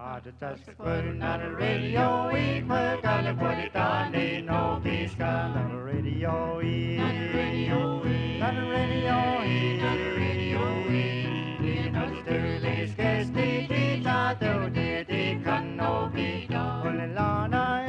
Just putting on the radio, we gotta put it on, ain't no peace on the radio, on the radio, on the radio, on the radio, you know the Sturley's guest, they thought they can no be done. Well, Lana,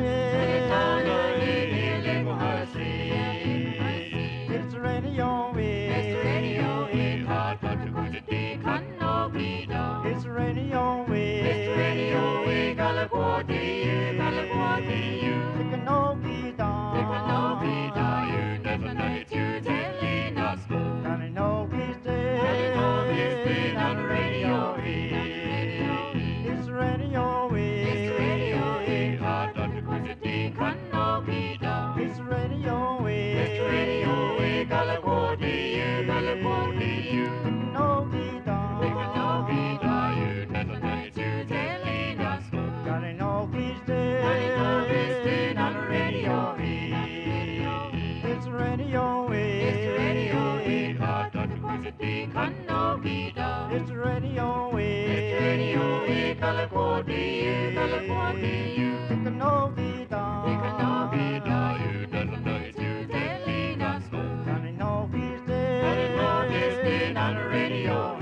it's the radio, it's the radio, it's hard to put it, they can no be done. It's the radio, it's the radio, we gotta go to you, gotta go to you. It can no be done, it can no be done. You never know it, you telling us go. Gotta know he's dead, gotta know he's dead on the radio. It's the radio, it's the radio, it's hard to put it, they can no be done. It's the radio, it's the radio, we gotta go to you, gotta go to you. It can no be done, it can no be done. You never know it, you telling us go. Gotta know he's dead, gotta know he's dead on the radio. It's the radio, it's the radio, it's hard to put it, they can no be done. It's the radio, it's the radio, we gotta go to you, gotta go to you. It can no be done, it can no be done. You never know it, you telling us go. Gotta know he's dead, gotta know he's dead on the radio.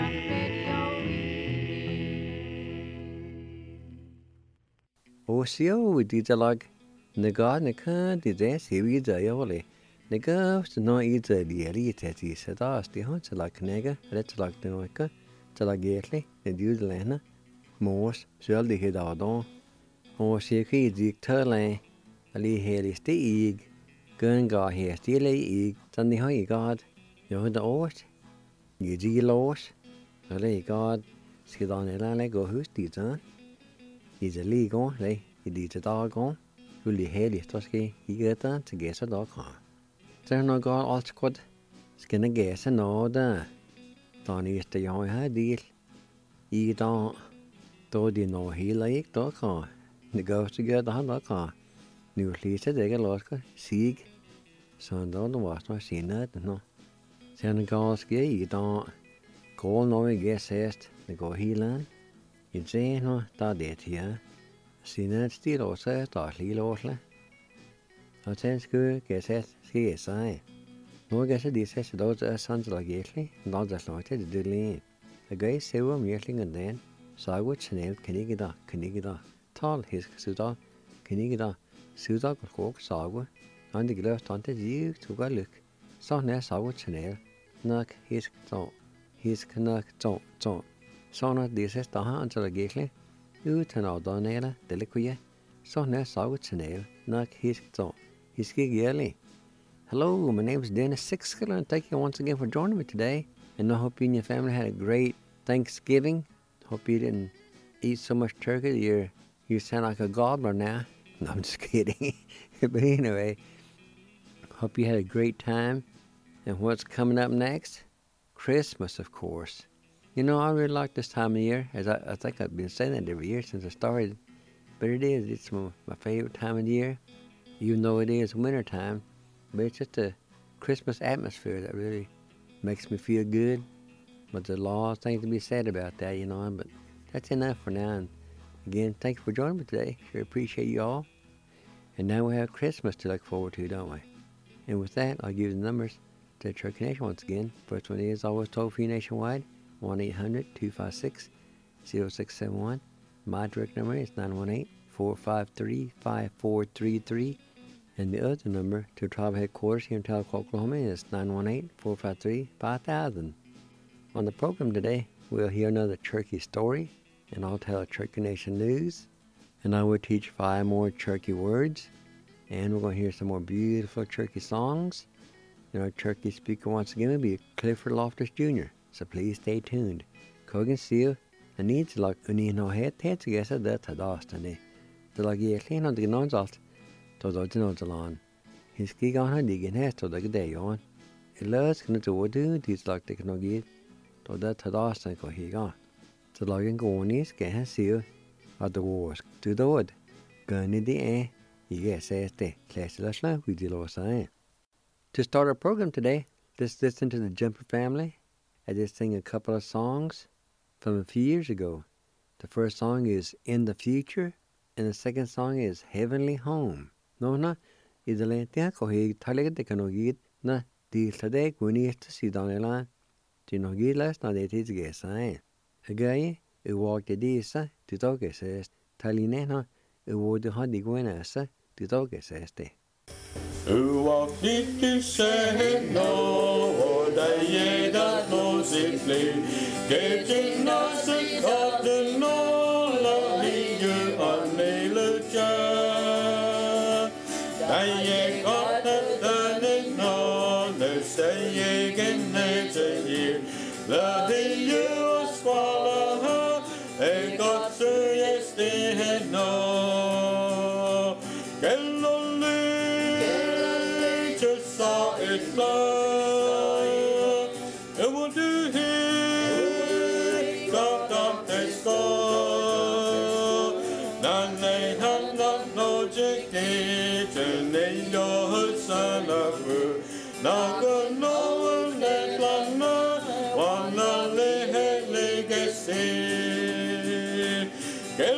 Osio didalag naga naka dide siwi dayole naga no ida lieri teti sadas di hon like nega letlag noika talagetli the dudlena mos sjøl de hedadon og sjeki diktørle ali heli stig gunga her stile ig tan de har god jo da åt gidi los ali god skidan elale go hus ditan is a league on, lay, it is a dog on, will the head is tosky, he get that to guess a dog on. There no god all squad, skin a guess and all that. Don't eat the young head deal. Ye don't, though they know he like dog on. The ghost together on dog on. New least a dig a lost, sieg. So don't watch no seen that, no. Send a god ski, ye don't. Call no guess est, the go healing. In say no, that it here. See that still also start little osle. I tell school, guess it, ski is I. No guess it is those sons like Yetly, not as long as it did lean. A guy say one yearling and then, so I would snail Canigida, tall his suda, Canigida, suda cook sawa, and the glass taunted you to go look. So now saw snail, knock his don't, his knack don't. Sånn disse staha antalagekle utan av danela delikuye. Sånne sagut senel nak hiski yearly. Hello, my name is Dennis Sixkiller and thank you once again for joining me today. And I hope you and your family had a great Thanksgiving. Hope you didn't eat so much turkey you sound like a gobbler now. No, I'm just kidding. But anyway, hope you had a great time. And what's coming up next? Christmas, of course. You know, I really like this time of year, as I think I've been saying that every year since I started. But it's my favorite time of the year. Even though it is winter time, but it's just the Christmas atmosphere that really makes me feel good. But there's a lot of things to be said about that, you know, but that's enough for now. And again, thanks for joining me today. Sure appreciate you all. And now we have Christmas to look forward to, don't we? And with that, I'll give you the numbers to Turkey Nation once again. First one is always toll-free nationwide. 1-800-256-0671. My direct number is 918-453-5433. And the other number to Tribe Headquarters here in Tahlequah, Oklahoma is 918-453-5000. On the program today, we'll hear another Cherokee story, and I'll tell a Cherokee Nation news, and I will teach 5 more Cherokee words, and we're going to hear some more beautiful Cherokee songs. And our Cherokee speaker once again will be Clifford Loftus Jr., so please stay tuned. Kogan Seal, and needs like Unino head together that Tadastani. The Lagi on the Nonzalt, to the Nonzalan. His gig on her digging has to the day on. It loves can do these like the Knogi, to that Tadastan go he gone. The Logan Gornies get her seal at the wars to the wood. Gunny the air, yes, says the class we did all sign. To start our program today, let's listen to the Jumper family. I just sing a couple of songs from a few years ago. The first song is In the Future, and the second song is Heavenly Home. No na, idale tia ko he talega de kanogit na di sade guni si danela. Tinogilas na de tizgesa. Again, it walked the disa, to talk says, Talinena, it would have the guenasa, to talk says. Walk it say no, or the ye that knows it play. Getting nothing of the no, loving you on the child. I ye got the no, let's say ye can nature ye. Loving you swallow her, and got to yes, they had no. Get lonely, just saw it fly. It will do here, got up the score. None they have not no jicky, and they your son of her. Not good, no one that one. Wanna live legacy. Get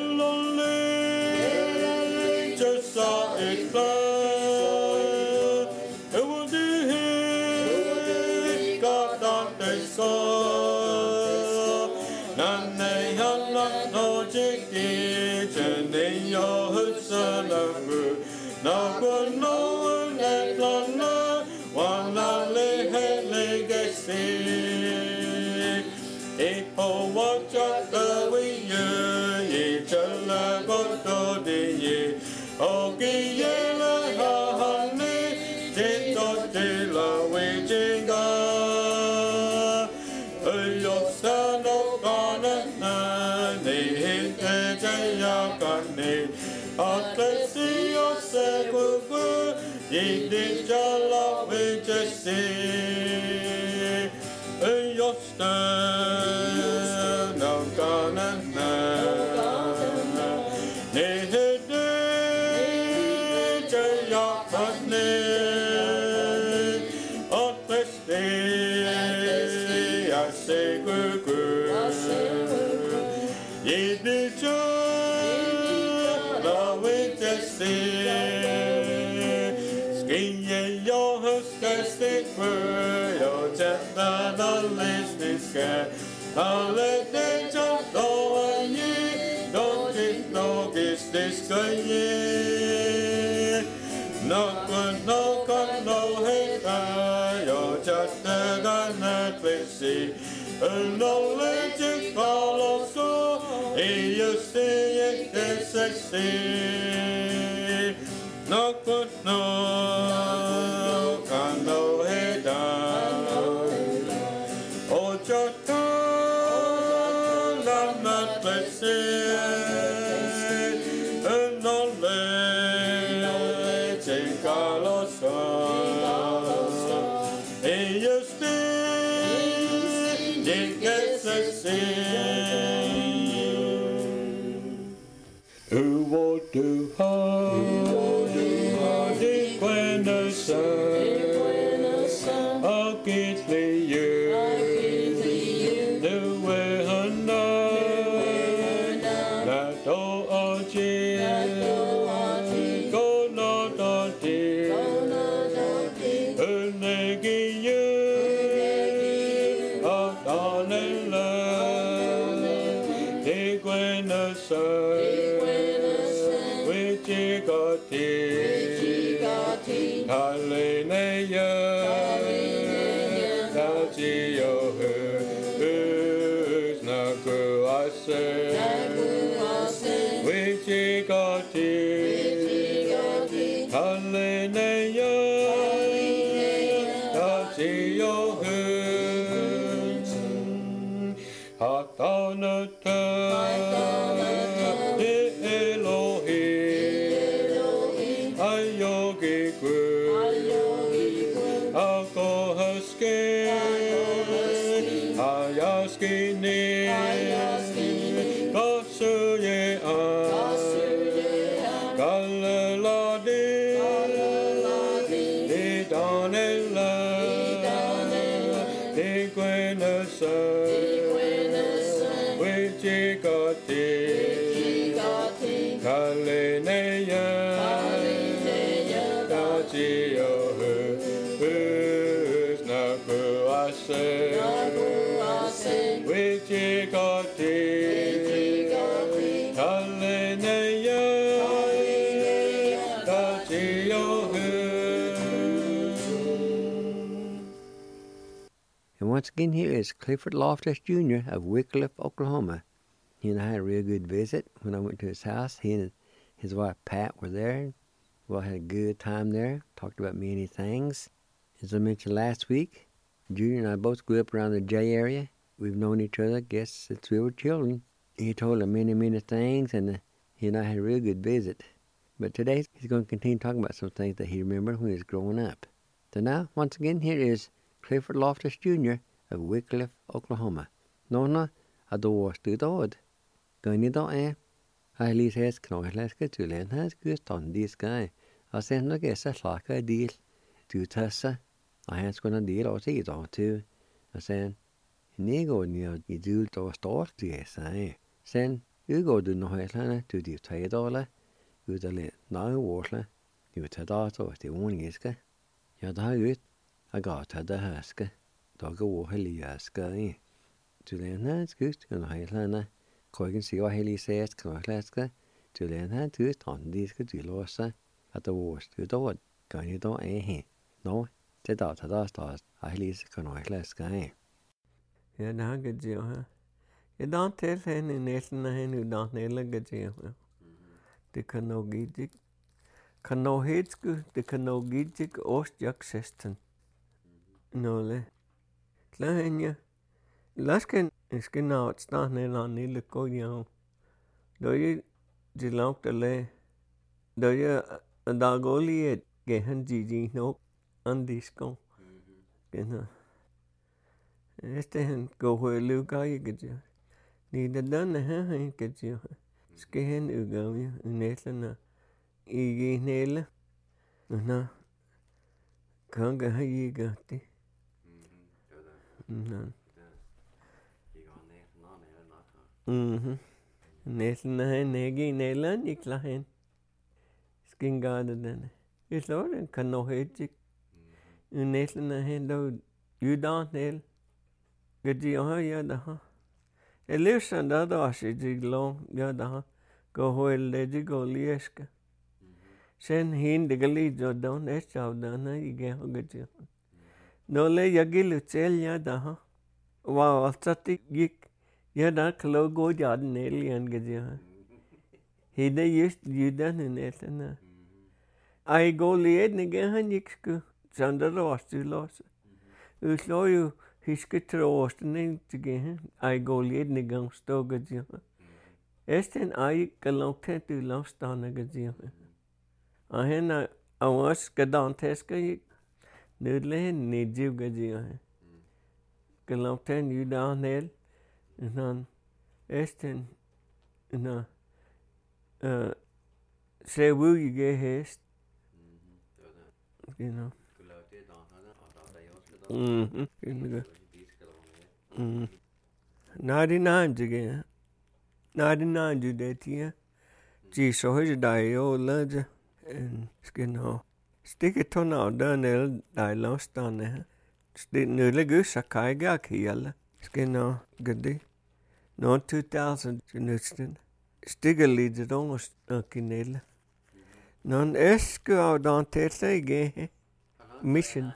lonely, just saw it fly. It will do here, got on the score. None they have not no jicky, and in your son of her. Not good, no one that wanna live legacy. People watch out the way you tell about the day. Okay, yellow, honey, take the tail away, jinga. Your son of God, they hit the Jayakane. I'll see yourself, you did your love with your sea. Your stand of God and I say good, ye did your love with your sea. Skin ye your husky word, your chapter the listening sky. I'll let them jump over ye, don't it know this good ye. No good, no good, no hate, you're just a gun that we see. No legend follows so, you see it is sexy. No good, no can no hate, oh, just I'm not let's see. No legend follows so, you see it gets sexy. Who will do hard, when the sun, I'll get you, the way I know, that all are dear, go not on dear, and they give you, out on the land, take when the sun. Hallelujah, Tauchio, who's not good, I say, which he got it. Hallelujah, Tauchio, who's hot on the turn, Elohim, Ayogi. Hayaskini, Kasuye, Galaladi, Idanela, Iguenasa, with Wichigati, Kalineya, Dachio, Nakuase, Wichigati, Kalineya, Dachio. And once again, here is Clifford Loftus Jr. of Wycliffe, Oklahoma. He and I had a real good visit when I went to his house. He and his wife Pat were there. We all had a good time there, talked about many things. As I mentioned last week, Junior and I both grew up around the J area. We've known each other, I guess, since we were children. He told us many, many things, and he and I had a real good visit. But today, he's going to continue talking about some things that he remembered when he was growing up. So now, once again, here is Clifford Loftus Jr. of Wycliffe, Oklahoma. Nona ador studod. Gunny do I least has knoislaska to land has gust on this guy. I send no guess a slaka deal to Tessa. I has gonna deal or see it on too. I said, Nego near you do to start to yes, I send you go to no Islana to the Tadola. You the let no water. You tadato the one iska. Yada I got the haska. Dog a war heliaska. To land has gust on Islana. Koigen sig og hellig sæs knoklæska til den her tur tandiske dylåsa at det worst då kan ju då he no det där står hellig knoklæska Ja, det har jeg jo her. Jeg dan til hende i næsten hende udan nedlægget jo. Det kan nok ikke. Kan nok helt det kan nok ikke årsjak sesten. Nåle. Klar hende. Lasken skal nok starte ned lille gå jo. Da jeg de langt alle. Da jeg da går lige gehen de nok andisko. Genau. Este hen go hwe luga yigja. Ni da dan ha hen gja. Ske hen uga wi netlana. Igi nela. Na. Kanga ha yigati. Na. Netlana hen negi nela nikla hen. Skingada den. Islor kan no hejik. Netlana hen do udan nel. Gajia yada. Elishan da dashi jiglo yada. Go hoel leji go lieska. Sen hin de galijo don eschavda na ige gajia. No le yagilu chel yada. Wow, altsati gik yada klo go jad nelian gajia. Hide just judan netana. I go lied nigehan yiksku. Sandra wastulos. Usloju hiske troosten te gaan. I go leed ne gang stoga jia. Esten I galante tu lastana gajia. I hen I was gadanteska yik. Nudle ne jiv gajia. Galante you down hel. En esten na say will you get hest? You know. 99 again. 99 do that here. Gee, so here's die old ledger and skin off. Stick it on out done el die lost on there. Stick nearly goose a kaiga kiel. Skin off good day. No 2000 in Houston. Stigger leads it almost a kinel. Non esco out on Tesla again. Mission.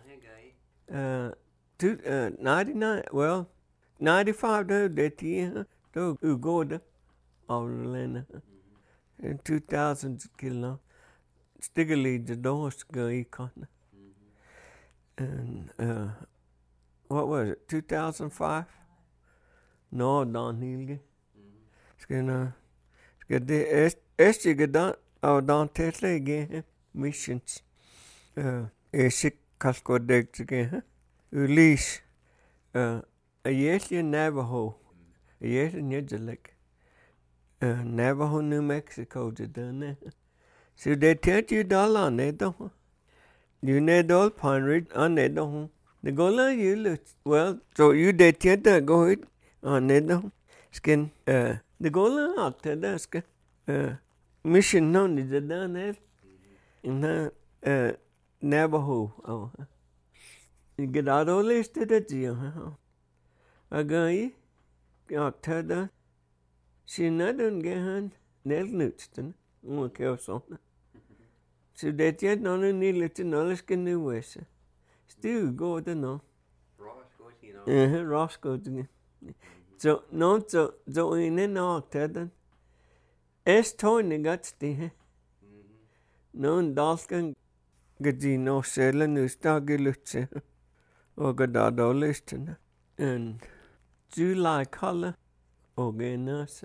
99, well, 95 though, that year, though, you go there, Aurelena. In 2000 kilo, Stiggerly, the doors go econ. And, what was it, 2005? No, Don Hilge. Skena, skede, estigedan, or Don Tesla again, missions. Esik Kalkodek again. Ulysse, a Yesli Navajo, a Yesli Nidjalek, Navajo, New Mexico, done. So they tell you $1 on it, though. You need all Pine Ridge on it, though. The gola you look well, so you they tell the go it on it, though. Skin the goal after that skin mission no ni the done it in Navajo. Oh, you get out all this to the deal. A guy after that she not don't get hand nail Newton. Okay, or something. So that yet no need little knowledge can do ways. Still go to know. Roscoe. So no, so in an octad. Es Tony got still. No, Dalskan Gadino Selen is Dagilutse or Gadado Liston and July color or Gainus.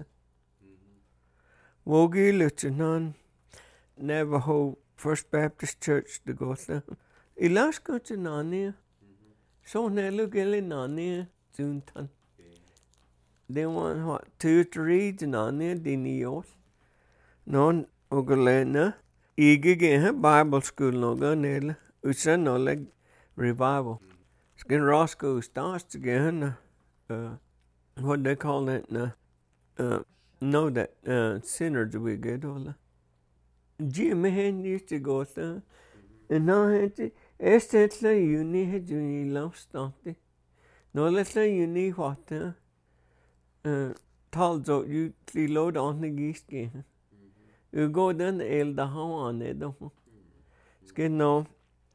Wogi Lutenon Navajo First Baptist Church to go there. Ilaska to Nania. So Nello Gilly Nania Juntan. They want what 2 to read Nania Dinios. Non Ogolena. Igige Bible school no go Nella. Usa no like revival. Skin Roscoe starts again. What they call it now. No, that synergy we get all that. Jim used to go there, and now it's like you need to love something. No, let's say you need what told you to load on the geese game. You go down the elder how on it. Skin no,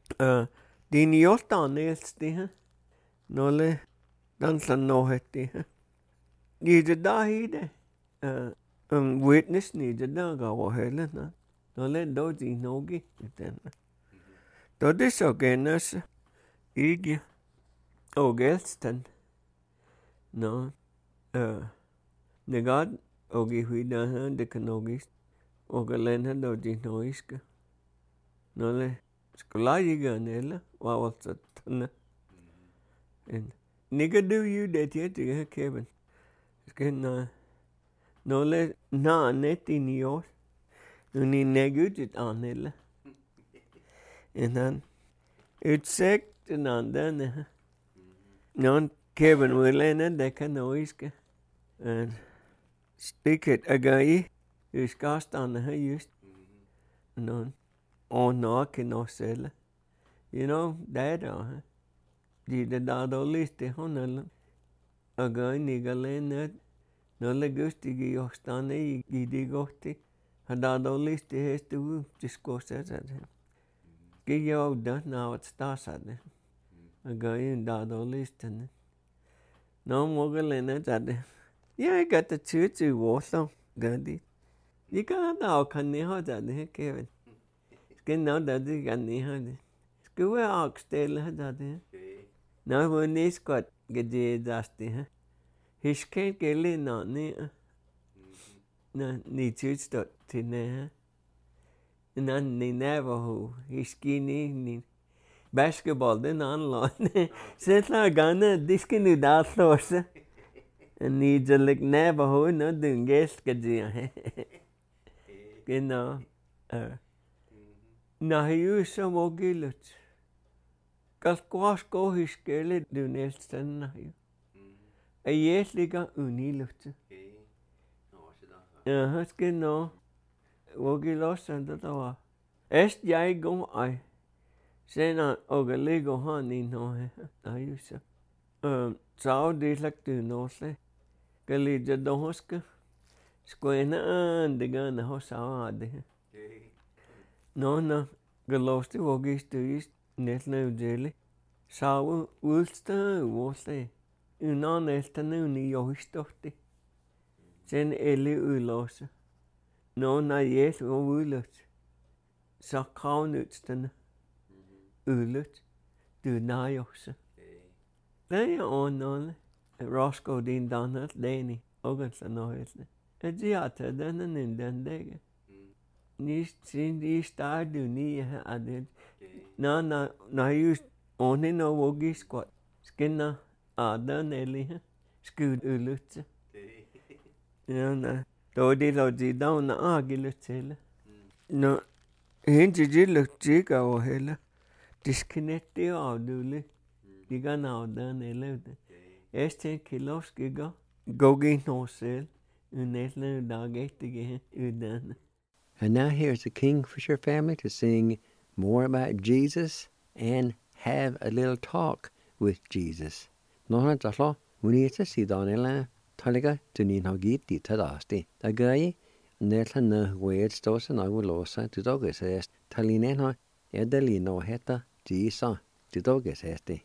din yacht on it, no, le dance and no het. You did die. Witness needed to go ahead. No let those nogi then. Do this again as Ig Ogelston. No, the god Ogi Huida the Canogis Ogalena do di noiska. No le Scolagiga Nella, what was that? And nigga do you that yet to get Kevin? Skin no le na net in yours. Uni negutit anilla. En dan utsekt en anden. Non Kevin Willene de canoiske. En spiket agai. Uskast an her just. Non on no kinosella. You know that di de dado liste honella. Agai nigalene. No le gustigi ostane I digosti. Hadado liste hestu discourse at him. Give you done now at stars at him. A guy in dado list and no mogul in it at him. Yeah, I got the church also, Gandhi. You can't now can you hold at him, Kevin. Skin now that you can near school ox tail had at him. Now when this got get the dusty, his can't get in on near. No, ni church dot tine. Nan ni Navajo, he skinny ni basketball then online. Set la gana diskin da source. And needs a like Navajo no doing guest kajia. You know. Na he some ogilut. Kalkwas go his scale do Nelson na you. A yes liga unilut. Skin no. Wogi lost and the door. Est jai go I. Say not ogaligo honey no. I use so this like to no say. Galija dohoska. Squena and the gun the house out. No. Galosti wogis to east. Net no jelly. So Woolster was say. Unan estanuni yohistotti. Sen eli ulosa. No na yes o ulut. Sa kaunutsten ulut. Du na yosa. Then you on Roscoe din Donald Danny. Ogansa no isne. E giata den in den dege. Nis sin di star du ni aded. Na used only no wogi squat. Skinna adan eli. Skud ulut. No. Dodi lodi down na agilutela. No. Hinti jilutika o hela. Disconnecti o duli. Diga na odan elevde. Este kilos giga. Gogi no sel. Unesle dagetige udan. And now here's the Kingfisher family to sing more about Jesus and have a little talk with Jesus. Nohan talo munita si donela taliga tunin hogit di tadasti. Tagay netla na wed stosa na wulosa to dogus est talinena edalino heta jisa to dogus esti.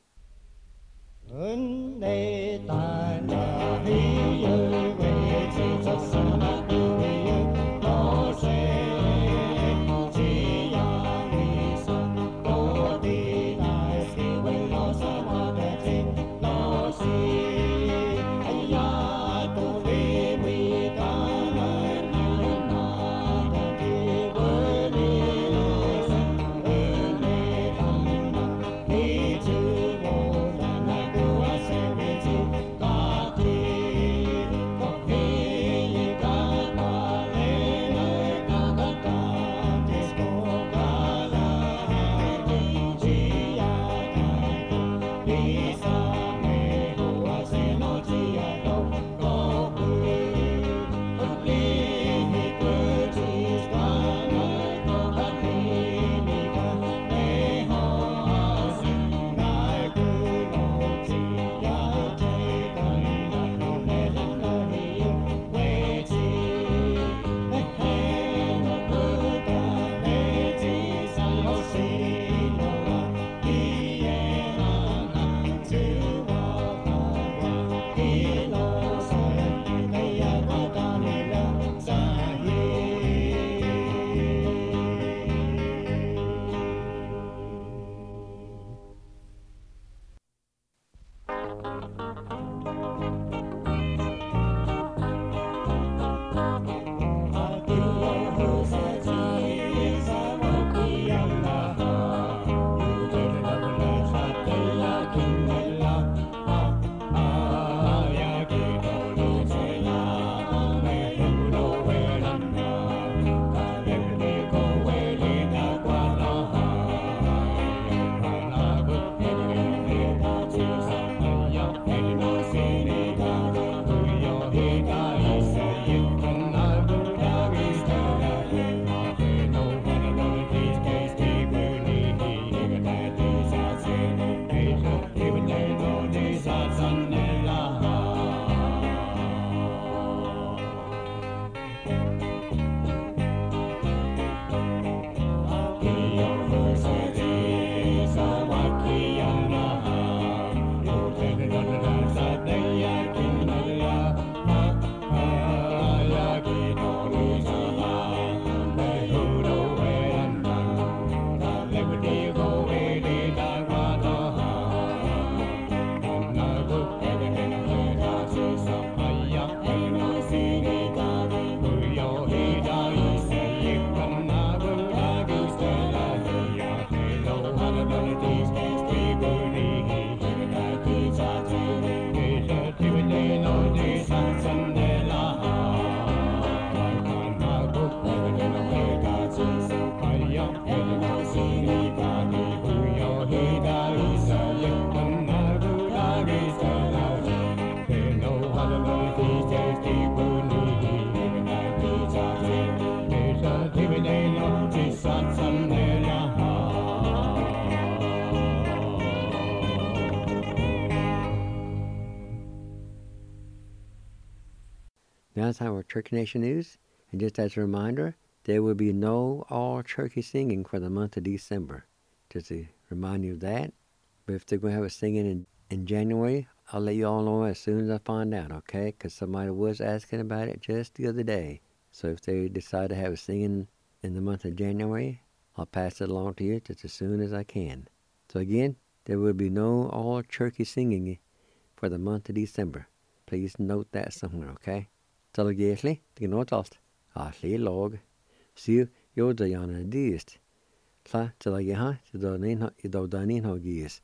That's our Turkey Nation News. And just as a reminder, there will be no all-turkey singing for the month of December. Just to remind you of that. But if they're going to have a singing in January, I'll let you all know as soon as I find out, okay? Because somebody was asking about it just the other day. So if they decide to have a singing in the month of January, I'll pass it along to you just as soon as I can. So again, there will be no all-turkey singing for the month of December. Please note that somewhere, okay? So again, the note Ashley log. See you the yana deist. Tla till I get to the dining hoggies.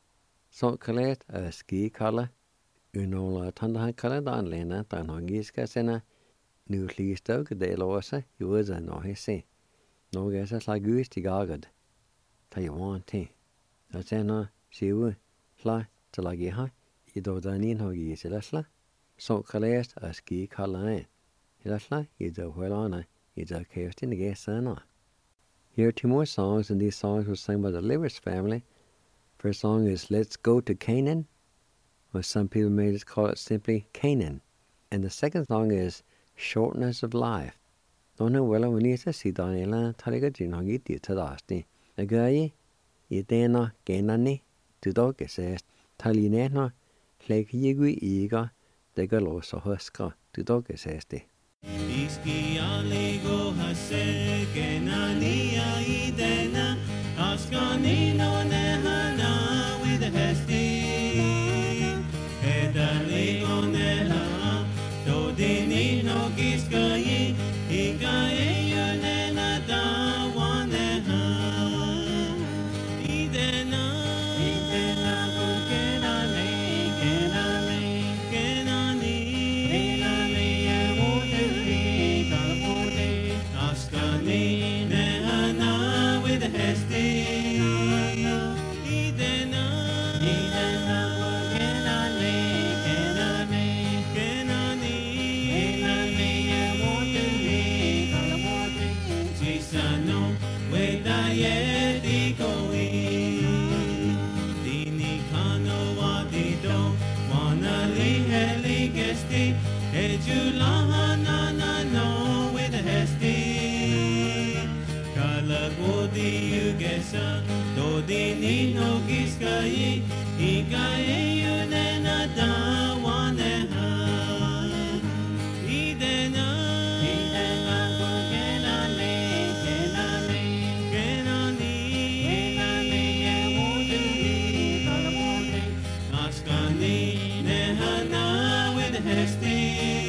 So collect a ski color. Unola tanda color down lena, dan hoggies casena. New least dog, de losa, you was a no he say. No guess as like goose to gagad. Tell you one thing. That's ena, see you. Fly till I get you do dining hoggies, Lesla. so kalest a ski kalain. Hilashla, is a wellana, is a cast in the gas sana. Here are two more songs, and these songs were sung by the Livers family. First song is Let's Go to Canaan, or some people may just call it simply Canaan. And the second song is Shortness of Life. Don't know well when you see Daniela, Tarigajin, Hogiti, Tadasti. A guy, Yedena, Ganani, to dog says, Talinena, Lake Yigui Iga, the Galoso Huska, to dog says. Iski aligo hase kenania idena askanino nehana with hesti edaligo neha dodini no giskai ikaye yunena da waneha idena Dodini no giskai ikaye yunena da waneha idena kenani askani nehana with hesti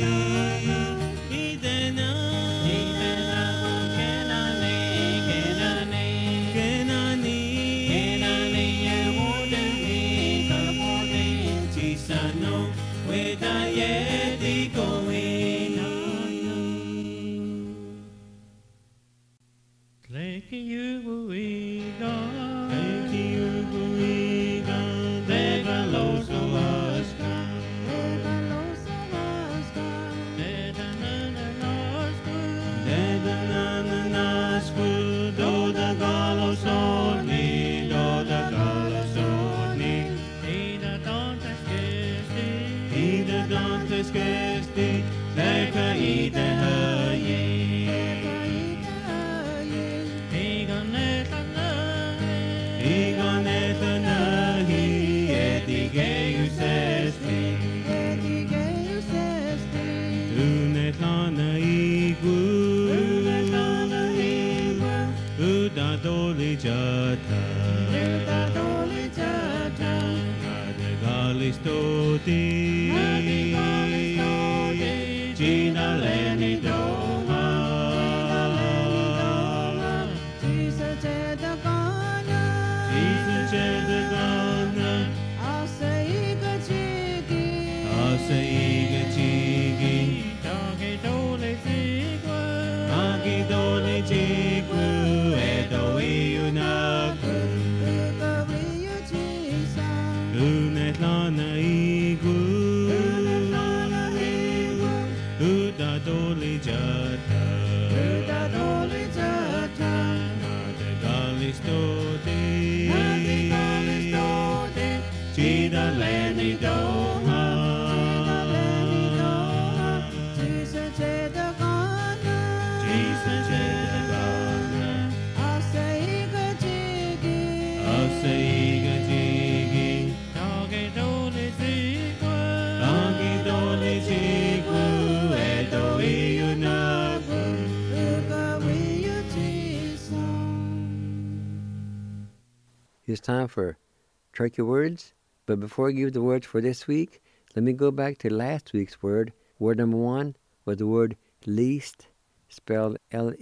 It's time for Tricky Words, but before I give the words for this week, let me go back to last week's word. Word number 1 was the word least, spelled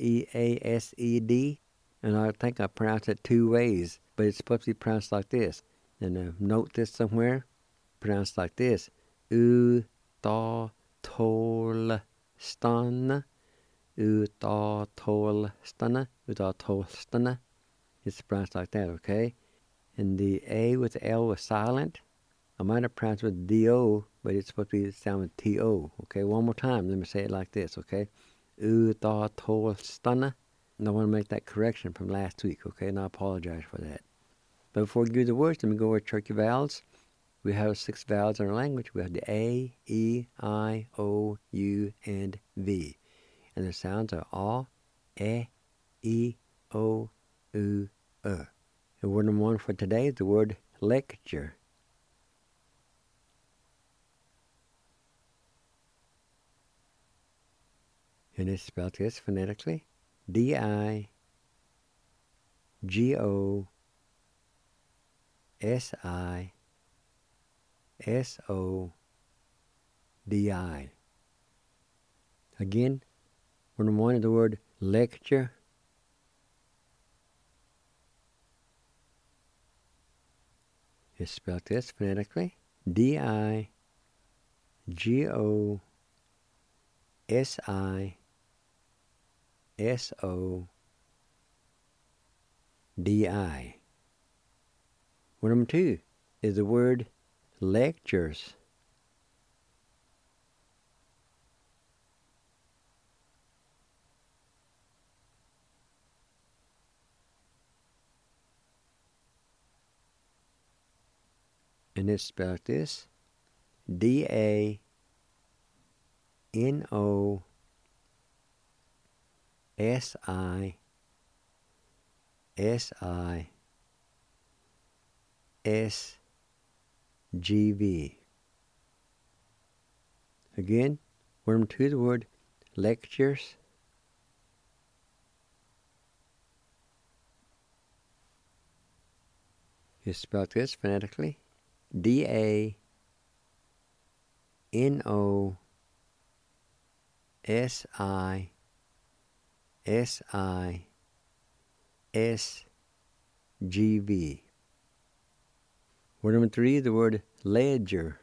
Leased, and I think I pronounced it 2 ways, but it's supposed to be pronounced like this. And note this somewhere, pronounced like this: U-ta-tol-stan, U-ta-tol-stan, U-ta-tol-stan. It's pronounced like that, okay? And the A with the L was silent. I might have pronounced it with D-O, but it's supposed to be sound with T-O. Okay, one more time. Let me say it like this, okay? U-tha-to-stunna. And I want to make that correction from last week, okay? And I apologize for that. But before we do the words, let me go over turkey vowels. We have 6 vowels in our language. We have the A, E, I, O, U, and V. And the sounds are A, E, O, U, And word number 1 for today is the word lecture. And it's spelled this phonetically. D-I-G-O-S-I-S-O-D-I. Again, word number 1 is the word lecture. It's spelled this phonetically. D-I-G-O-S-I-S-O-D-I. Word number 2 is the word lectures. And it's spelled this. D-A-N-O-S-I-S-I-S-G-V. Again, word number 2 is the word lectures. It's spelled this phonetically. D-A-N-O-S-I-S-I-S-G-V. Word number 3 is the word ledger.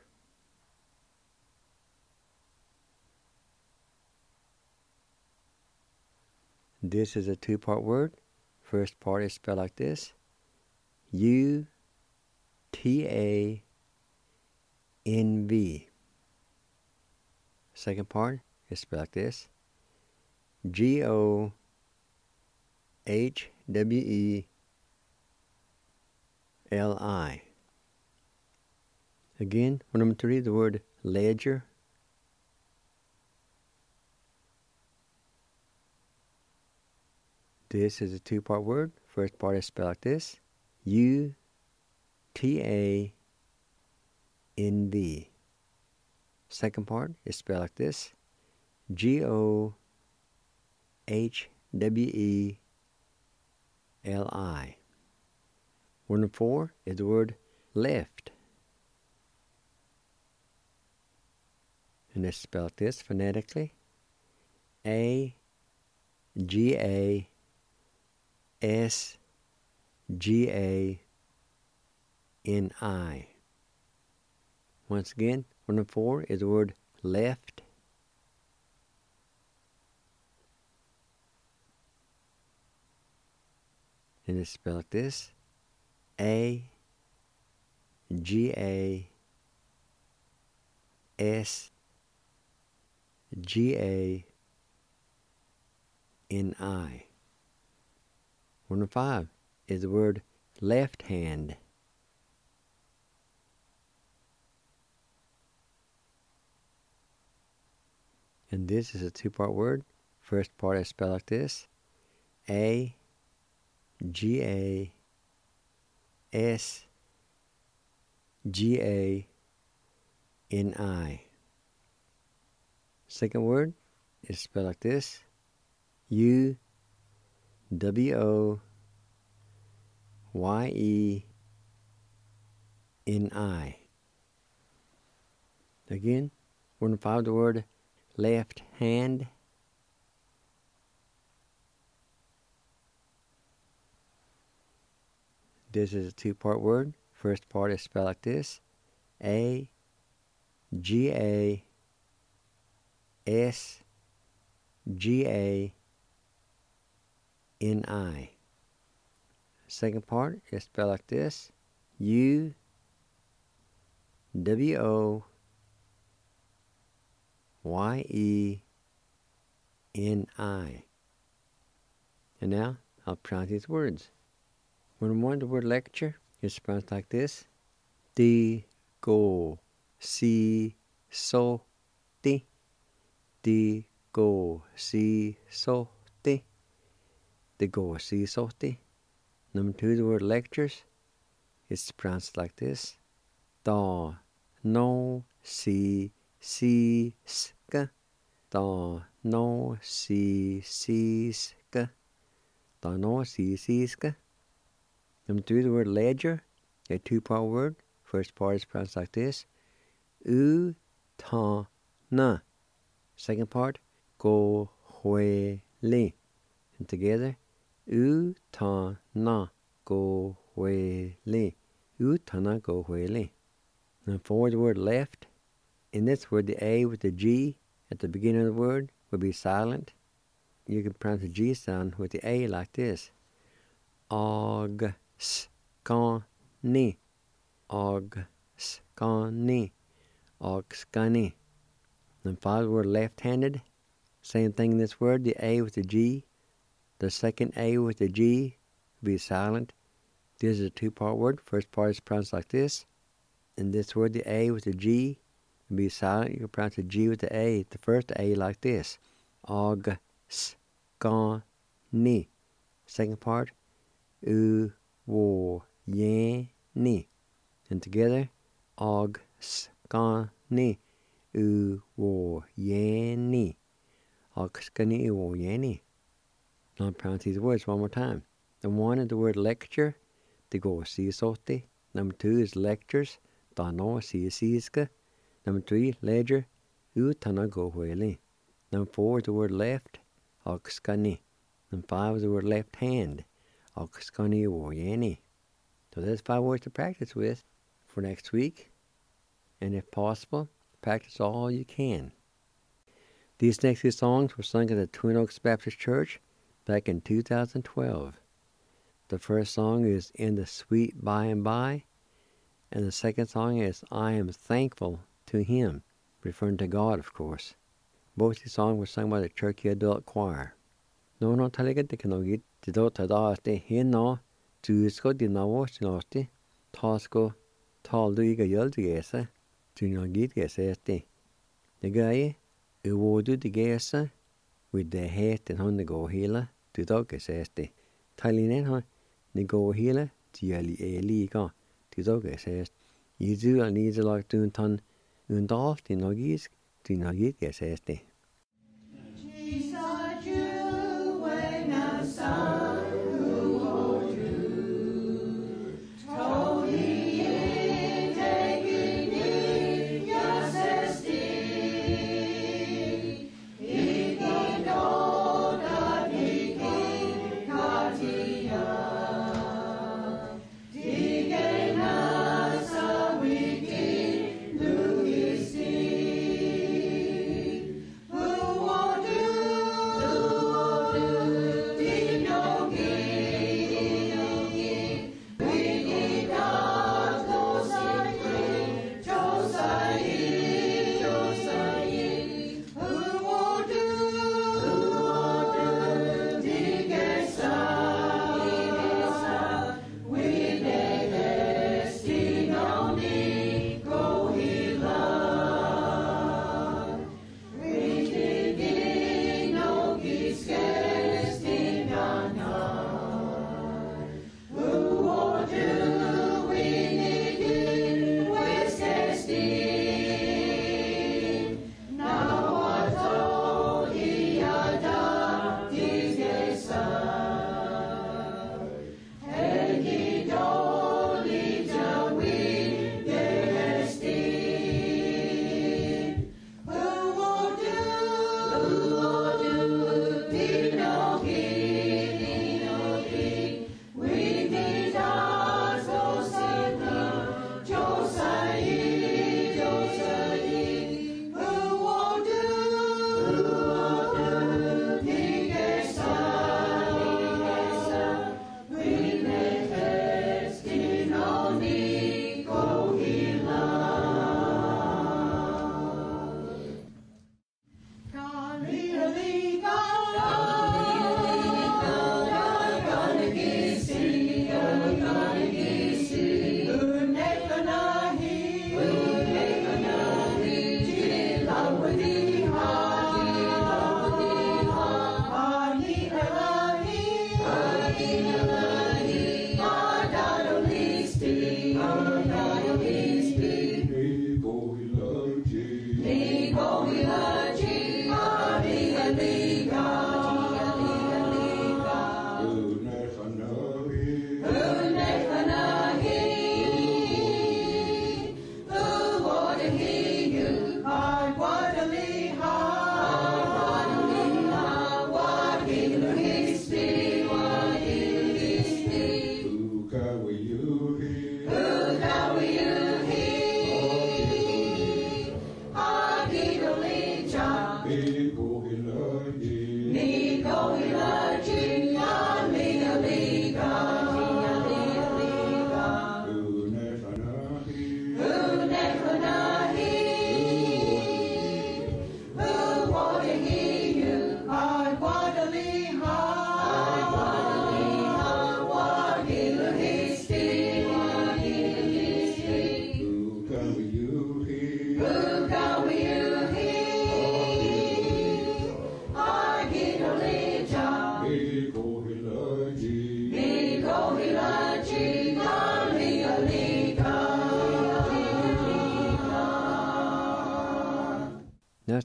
This is a 2-part word. First part is spelled like this. U-T-A-N-V. Second part is spelled like this. G-O-H-W-E-L-I. Again, word number 3, the word ledger. This is a 2-part word. First part is spelled like this. U-T-A-N-V. Second part is spelled like this. G-O-H-W-E-L-I. Word number 4 is the word left. And it's spelled this phonetically. A-G-A-S-G-A-N-I. Once again, word number 4 is the word left. And it's spelled like this. A-G-A-S-G-A-N-I. Word number 5 is the word left hand. And this is a 2-part word. First part is spelled like this. A-G-A-S-G-A-N-I. Second word is spelled like this. U-W-O-Y-E-N-I. Again, word number 5, the word left hand. This is a 2-part word. First part is spelled like this. A-G-A-S-G-A-N-I. Second part is spelled like this. U-W-O-Y-E-N-I. Y-E-N-I. And now I'll pronounce these words. When one the word lecture is pronounced like this: Di-go-si-so-ti. Di-go-si-so-ti. Di-go-si-so-ti. Number 2, the word lectures is pronounced like this: Da-no-si-si-ska. Da-no-si-si-ska. Da-no-si-si-ska. Number 3, the word ledger, a 2-part word. First part is pronounced like this: U-ta-na. Second part, go-hwe-li. And together, U-ta-na, go-hwe-li. U-ta-na, go-hwe-li. Number 4, the word left. In this word, the A with the G at the beginning of the word will be silent. You can pronounce the G sound with the A like this: Og-s-ka-ni. Og-s-ka-ni. Og-s-ka-ni. Number 5, the word left-handed. Same thing in this word, the A with the G. The second A with the G will be silent. This is a 2-part word. First part is pronounced like this. In this word, the A with the G will be silent. You can pronounce the G with the A, the first A, like this: Og-s-ka-ni. Second part, U-wo-yen-ni. And together, Og-s-ka-ni. U-wo-yen-ni. Og-s-ka-ni, U-wo-yen-ni. Now I'll pronounce these words one more time. Number 1 is the word lecture, Di-go-si-so-ti. Number 2 is lectures, Da-no-si-si-ska. Number 3, ledger, U-ta-na, go-hwe-li. Number 4 is the word left, Og-s-ka-ni. Number 5 is the word left hand, Og-s-ka-ni, U-wo-yen-ni. So there's 5 words to practice with for next week. And if possible, practice all you can. These next 2 songs were sung at the Twin Oaks Baptist Church back in 2012. The first song is In the Sweet By and By, and the second song is I Am Thankful to Him, referring to God, of course. Both these songs were sung by the Cherokee Adult Choir. No talaga de kanogit de do tadaste hino tusko di navosti tasko talduiga yuldigesa tunogit geseste. The guy uwodu de gesa with the head and on the go hila to dog geseste. Talinen the go hila tiali eliga to dog gesest. Yizu and needs like tunton undalt in nogis to nogit geseste.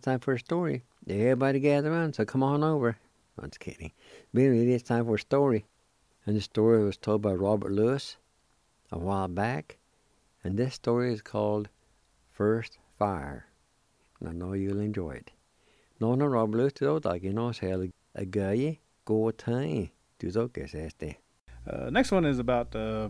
it's time for a story. Everybody gather around, so come on over. I'm just kidding. But anyway, it's time for a story. And the story was told by Robert Lewis a while back. And this story is called First Fire. And I know you'll enjoy it. No, Robert Lewis, du vet ikke nå selv a guy go time. Du vet says det. Next one is about the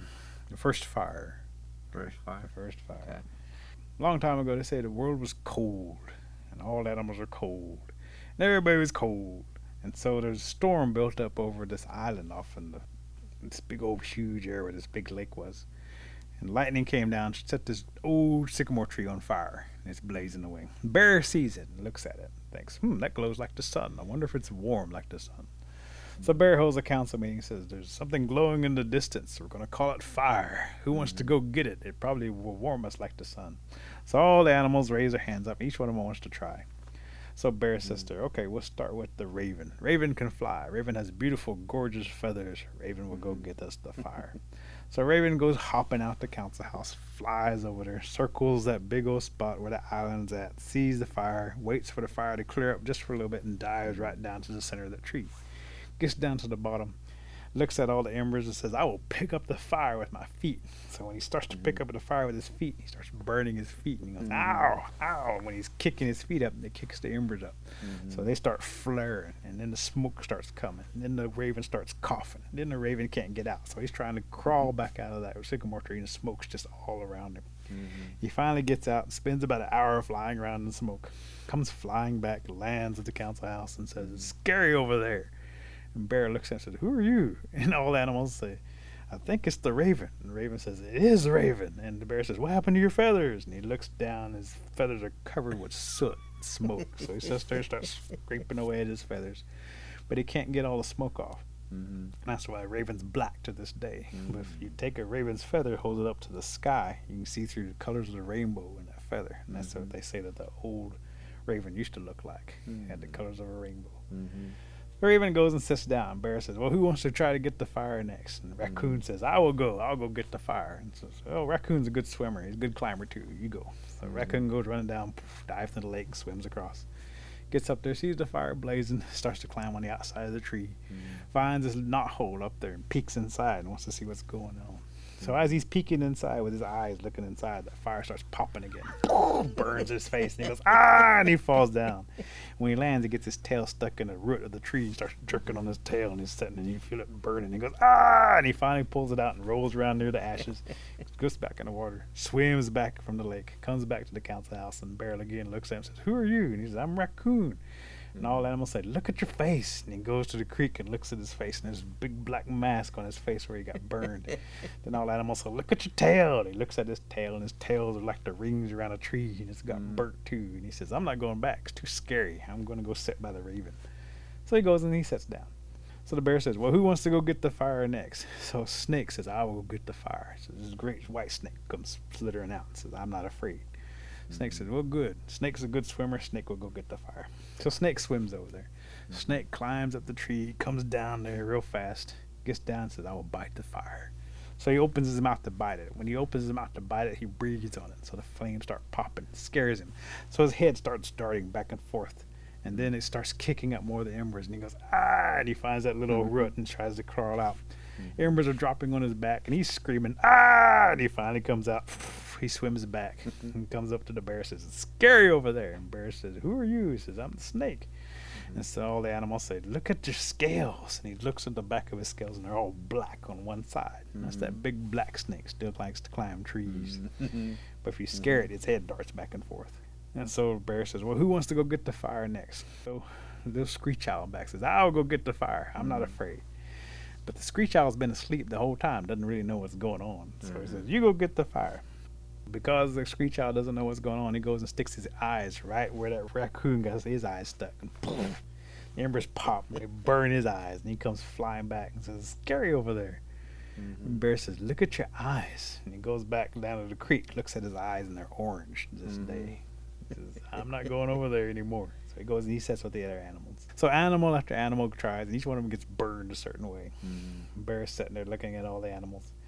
first fire. First fire. First fire. Okay. Long time ago, they say the world was cold, and all animals are cold, and everybody was cold, and so there's a storm built up over this island off in this big old huge area where this big lake was, and lightning came down, set this old sycamore tree on fire, and it's blazing away. Bear sees it and looks at it, and thinks, that glows like the sun. I wonder if it's warm like the sun. So Bear holds a council meeting and says, there's something glowing in the distance. We're going to call it fire. Who wants to go get it? It probably will warm us like the sun. So all the animals raise their hands up. Each one of them wants to try. So Bear says to her, okay, we'll start with the raven. Raven can fly. Raven has beautiful, gorgeous feathers. Raven will go get us the fire. So Raven goes hopping out the council house, flies over there, circles that big old spot where the island's at, sees the fire, waits for the fire to clear up just for a little bit, and dives right down to the center of the tree. Gets down to the bottom, looks at all the embers and says, I will pick up the fire with my feet. So when he starts to pick up the fire with his feet, he starts burning his feet. And he goes, ow, ow. When he's kicking his feet up, it kicks the embers up. So they start flaring, and then the smoke starts coming. And then the raven starts coughing. And then the raven can't get out. So he's trying to crawl back out of that sycamore tree, and the smoke's just all around him. He finally gets out, spends about an hour flying around in the smoke, comes flying back, lands at the council house, and says, it's scary over there. And Bear looks at him and says, who are you? And all the animals say, I think it's the raven. And the raven says, it is the raven. And the bear says, what happened to your feathers? And he looks down, his feathers are covered with soot, smoke. So he sits there and starts scraping away at his feathers. But he can't get all the smoke off. And that's why raven's black to this day. But if you take a raven's feather, hold it up to the sky, you can see through the colors of the rainbow in that feather. And that's what they say that the old raven used to look like. It had the colors of a rainbow. The raven goes and sits down. Bear says, well, who wants to try to get the fire next? And the raccoon says, I will go. I'll go get the fire. And says, oh, raccoon's a good swimmer. He's a good climber, too. You go. So raccoon goes running down, dives into the lake, swims across. Gets up there, sees the fire blazing, starts to climb on the outside of the tree. Finds this knot hole up there and peeks inside and wants to see what's going on. So as he's peeking inside with his eyes looking inside, the fire starts popping again. Burns his face, and he goes, ah, and he falls down. When he lands, he gets his tail stuck in the root of the tree. He starts jerking on his tail, and he's sitting, and you feel it burning. He goes, ah, and he finally pulls it out and rolls around near the ashes, goes back in the water, swims back from the lake, comes back to the council house, and Bear again looks at him and says, who are you? And he says, I'm Raccoon. And all animals say, look at your face. And he goes to the creek and looks at his face, and there's a big black mask on his face where he got burned. Then all animals say, look at your tail. And he looks at his tail, and his tails are like the rings around a tree, and it's got burnt too. And he says, I'm not going back. It's too scary. I'm going to go sit by the raven. So he goes and he sits down. So the bear says, well, who wants to go get the fire next? So Snake says, I will go get the fire. So this great white snake comes slithering out and says, I'm not afraid. Snake says, well, good. Snake's a good swimmer. Snake will go get the fire. So Snake swims over there. Snake climbs up the tree, comes down there real fast, gets down and says, I will bite the fire. So he opens his mouth to bite it. When he opens his mouth to bite it, he breathes on it. So the flames start popping. It scares him. So his head starts darting back and forth. And then it starts kicking up more of the embers. And he goes, ah, and he finds that little root and tries to crawl out. Embers are dropping on his back, and he's screaming, ah, and he finally comes out. He swims back and comes up to the bear and says, it's scary over there. And bear says, who are you? He says, I'm the snake. And so all the animals say, look at your scales. And he looks at the back of his scales, and they're all black on one side. And that's that big black snake, still likes to climb trees. But if you scare it, its head darts back and forth. And so bear says, well, who wants to go get the fire next? So the screech owl back says, I'll go get the fire. I'm not afraid. But the screech owl's been asleep the whole time, doesn't really know what's going on. So he says, you go get the fire. Because the screech owl doesn't know what's going on, he goes and sticks his eyes right where that raccoon got his eyes stuck. And boom, the embers pop, and they burn his eyes, and he comes flying back and says, it's scary over there. And Bear says, look at your eyes. And he goes back down to the creek, looks at his eyes, and they're orange this day. He says, I'm not going over there anymore. So he goes and he sits with the other animals. So animal after animal tries, and each one of them gets burned a certain way. Bear's sitting there looking at all the animals.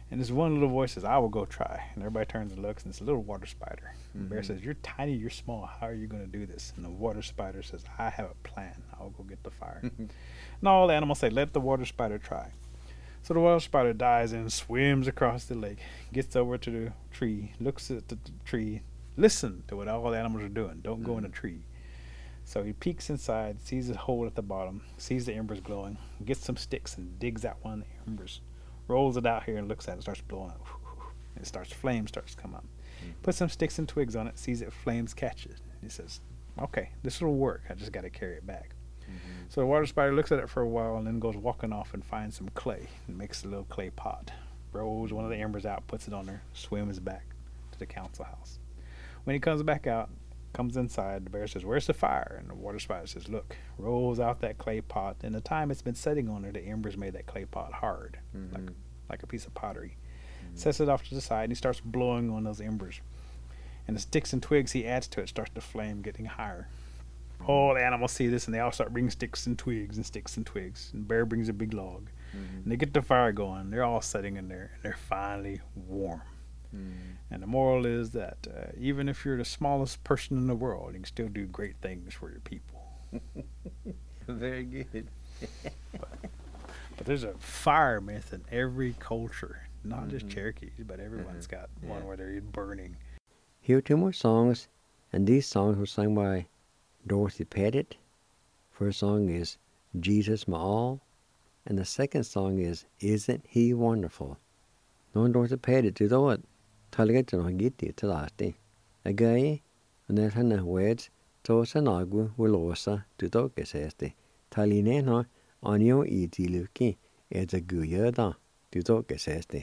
And this one little voice says, I will go try. And everybody turns and looks, and it's a little water spider. And the bear says, you're tiny, you're small. How are you going to do this? And the water spider says, I have a plan. I'll go get the fire. And all the animals say, let the water spider try. So the water spider dives in, swims across the lake, gets over to the tree, looks at the tree, listen to what all the animals are doing. Don't go in the tree. So he peeks inside, sees a hole at the bottom, sees the embers glowing, gets some sticks and digs out one of the embers, rolls it out here and looks at it, starts blowing up. It starts, flame starts to come up. Puts some sticks and twigs on it, sees it, flames catch it. He says, okay, this will work. I just got to carry it back. So the water spider looks at it for a while and then goes walking off and finds some clay and makes a little clay pot. Rolls one of the embers out, puts it on there, swims back to the council house. When he comes back out, comes inside, the bear says, where's the fire? And the water spider says, look, rolls out that clay pot. And the time it's been sitting on there, the embers made that clay pot hard, like a piece of pottery. Sets it off to the side, and he starts blowing on those embers. And the sticks and twigs he adds to it starts to flame, getting higher. All the animals see this, and they all start bringing sticks and twigs and sticks and twigs. And the bear brings a big log. And they get the fire going. They're all sitting in there, and they're finally warm. And the moral is that even if you're the smallest person in the world, you can still do great things for your people. Very good. But there's a fire myth in every culture, not just Cherokees, but everyone's got one where they're burning. Here are 2 more songs, and these songs were sung by Dorothy Pettit. First song is Jesus My All, and the second song is Isn't He Wonderful? Någon Dorothy Pettit to do it. Talaga no gitti to lasti. Again, and then hana words to sanagu wilosa to do gesesti. Taline no anio itiluki is a guyada to do gesesti.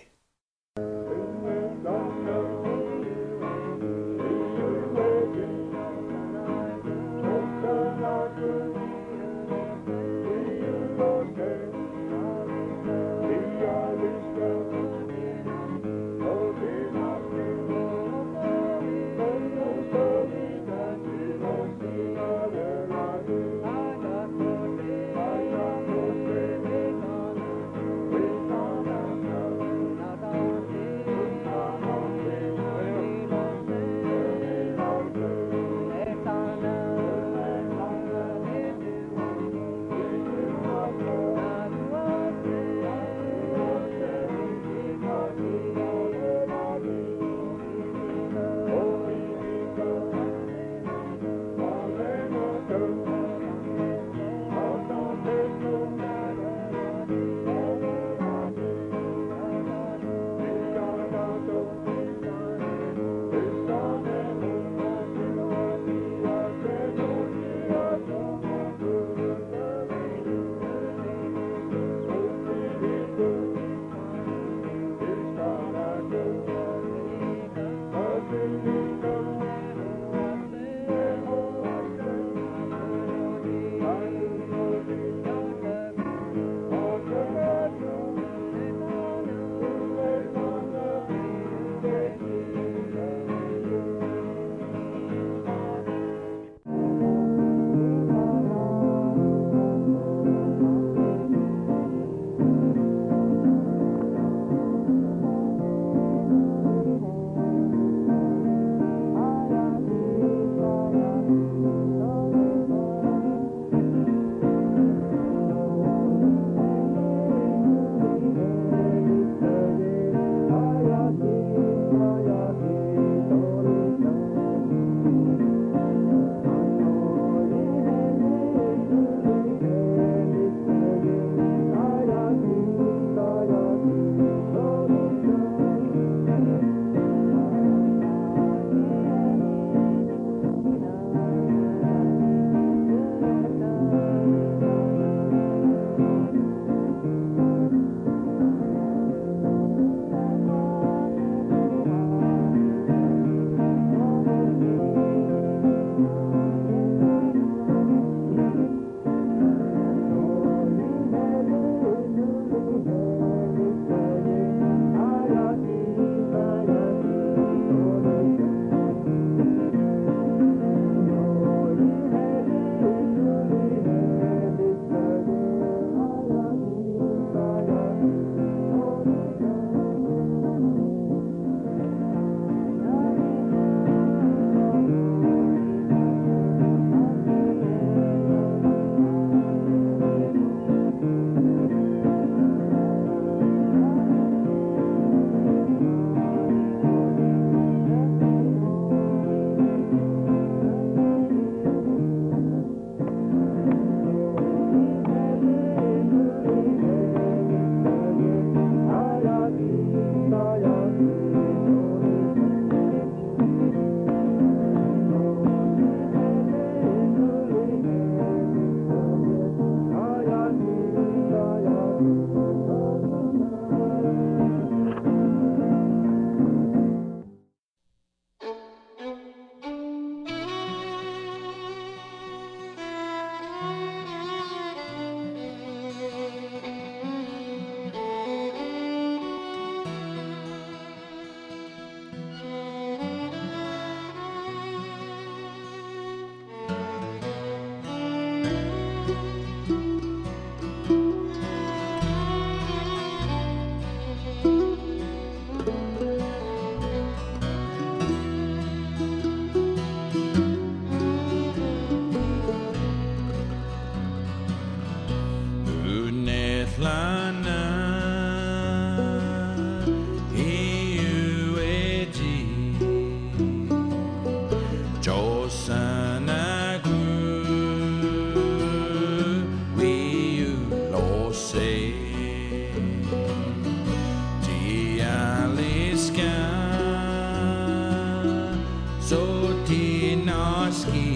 Netlana Iueji Josanagu Wiu Lose Tialiska Sotinoski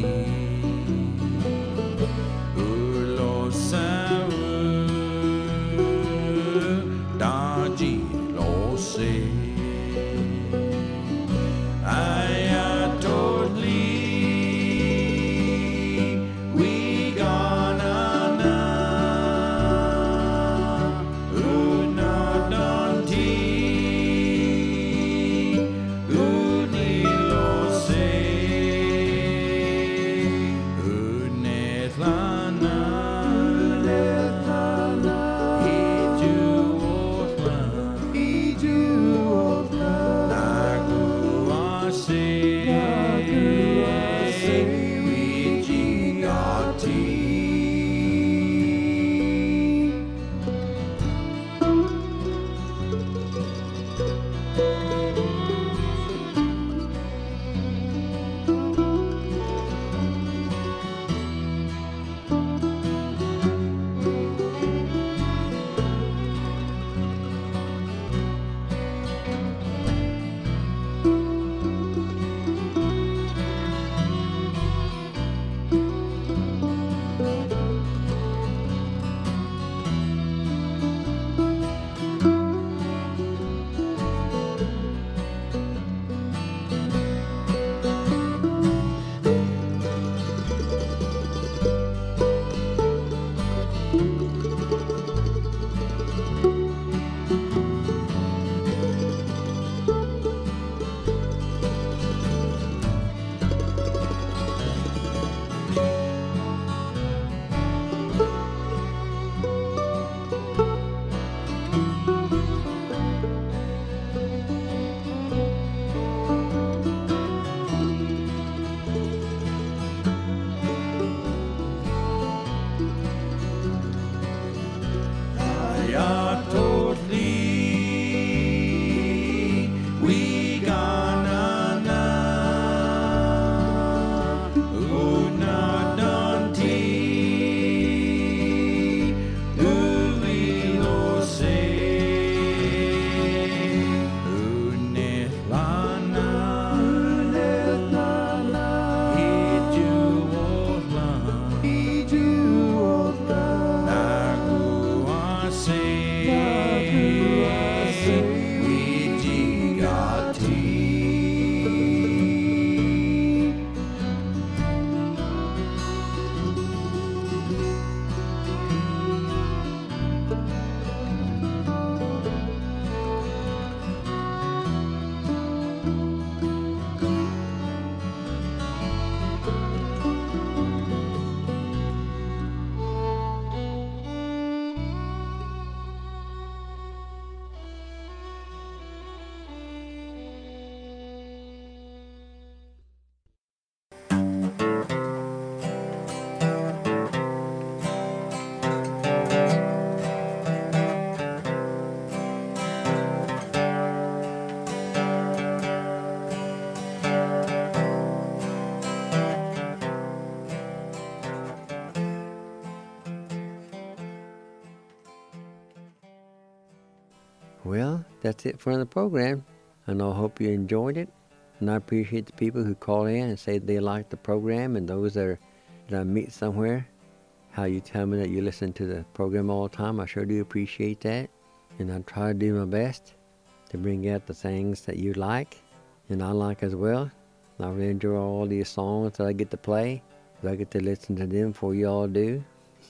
Well, that's it for the program, and I hope you enjoyed it. And I appreciate the people who call in and say they like the program, and those that I meet somewhere, how you tell me that you listen to the program all the time. I sure do appreciate that, and I try to do my best to bring out the things that you like, and I like as well. I really enjoy all these songs that I get to play, because I get to listen to them before you all do.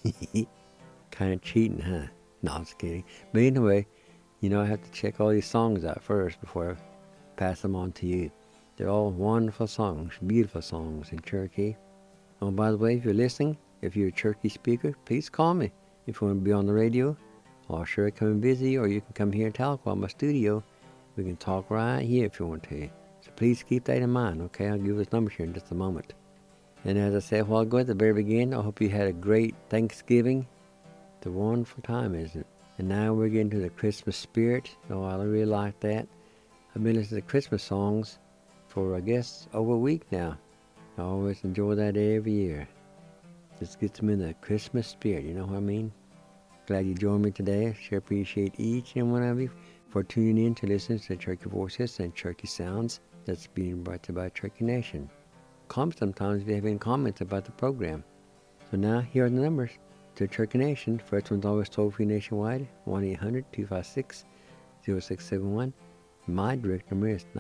Kind of cheating, huh? No, I'm just kidding. But anyway, you know, I have to check all these songs out first before I pass them on to you. They're all wonderful songs, beautiful songs in Cherokee. Oh, by the way, if you're listening, if you're a Cherokee speaker, please call me if you want to be on the radio. I'll sure come and visit you, or you can come here in Tahlequah, my studio. We can talk right here if you want to. So please keep that in mind, okay? I'll give you this number here in just a moment. And as I said a while ago at the very beginning, I hope you had a great Thanksgiving. It's a wonderful time, isn't it? And now we're getting to the Christmas spirit. Oh, I really like that. I've been listening to Christmas songs for, I guess, over a week now. I always enjoy that every year. Just gets me in the Christmas spirit, you know what I mean? Glad you joined me today. I sure appreciate each and one of you for tuning in to listen to Cherokee Voices and Cherokee Sounds that's being brought to you by Cherokee Nation. Comment sometimes if you have any comments about the program. So now, here are the numbers to Cherokee Nation. First one's always toll-free nationwide, 1-800-256-0671. My direct number is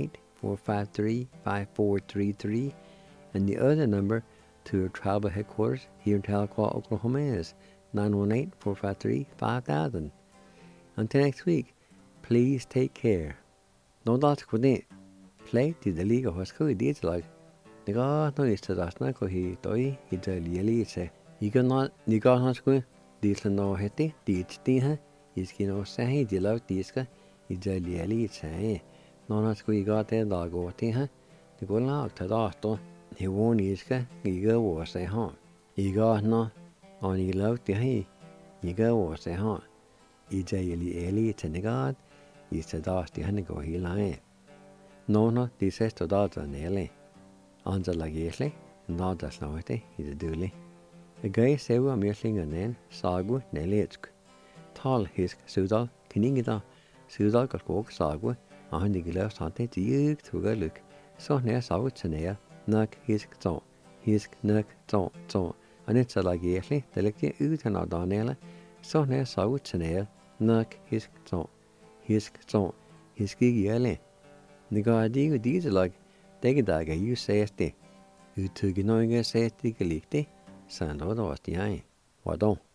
918-453-5433. And the other number to tribal headquarters here in Tahlequah, Oklahoma is 918-453-5000. Until next week, please take care. No doubt couldn't play to the league of us could eat like the God no is to us not go he toy he the really say you cannot the God not go this no heti the is kino say the love this guy he the really say no not go got the dog or the go out to the he won't is guy he go was say huh he got no on he love the he go was say huh he the really to the God is to the go he line no this is to the nearly Anza lagisli, nada snowete, is a dooley. A gay sewa mirsling and then, sagu, nelitsk. Tall hisk, sudal, kiningida, sudal got walk sagu, and the glass hunted to you to go look. So near sagu tenea, nuck hisk ton, nuck ton, and it's a lagisli, the licky ut and adonella, so near sagu tenea, nuck hisk ton, hiski yelly. The guardian with these like. Daga you say it. You took no say it. San Lodo was the eye. What don't?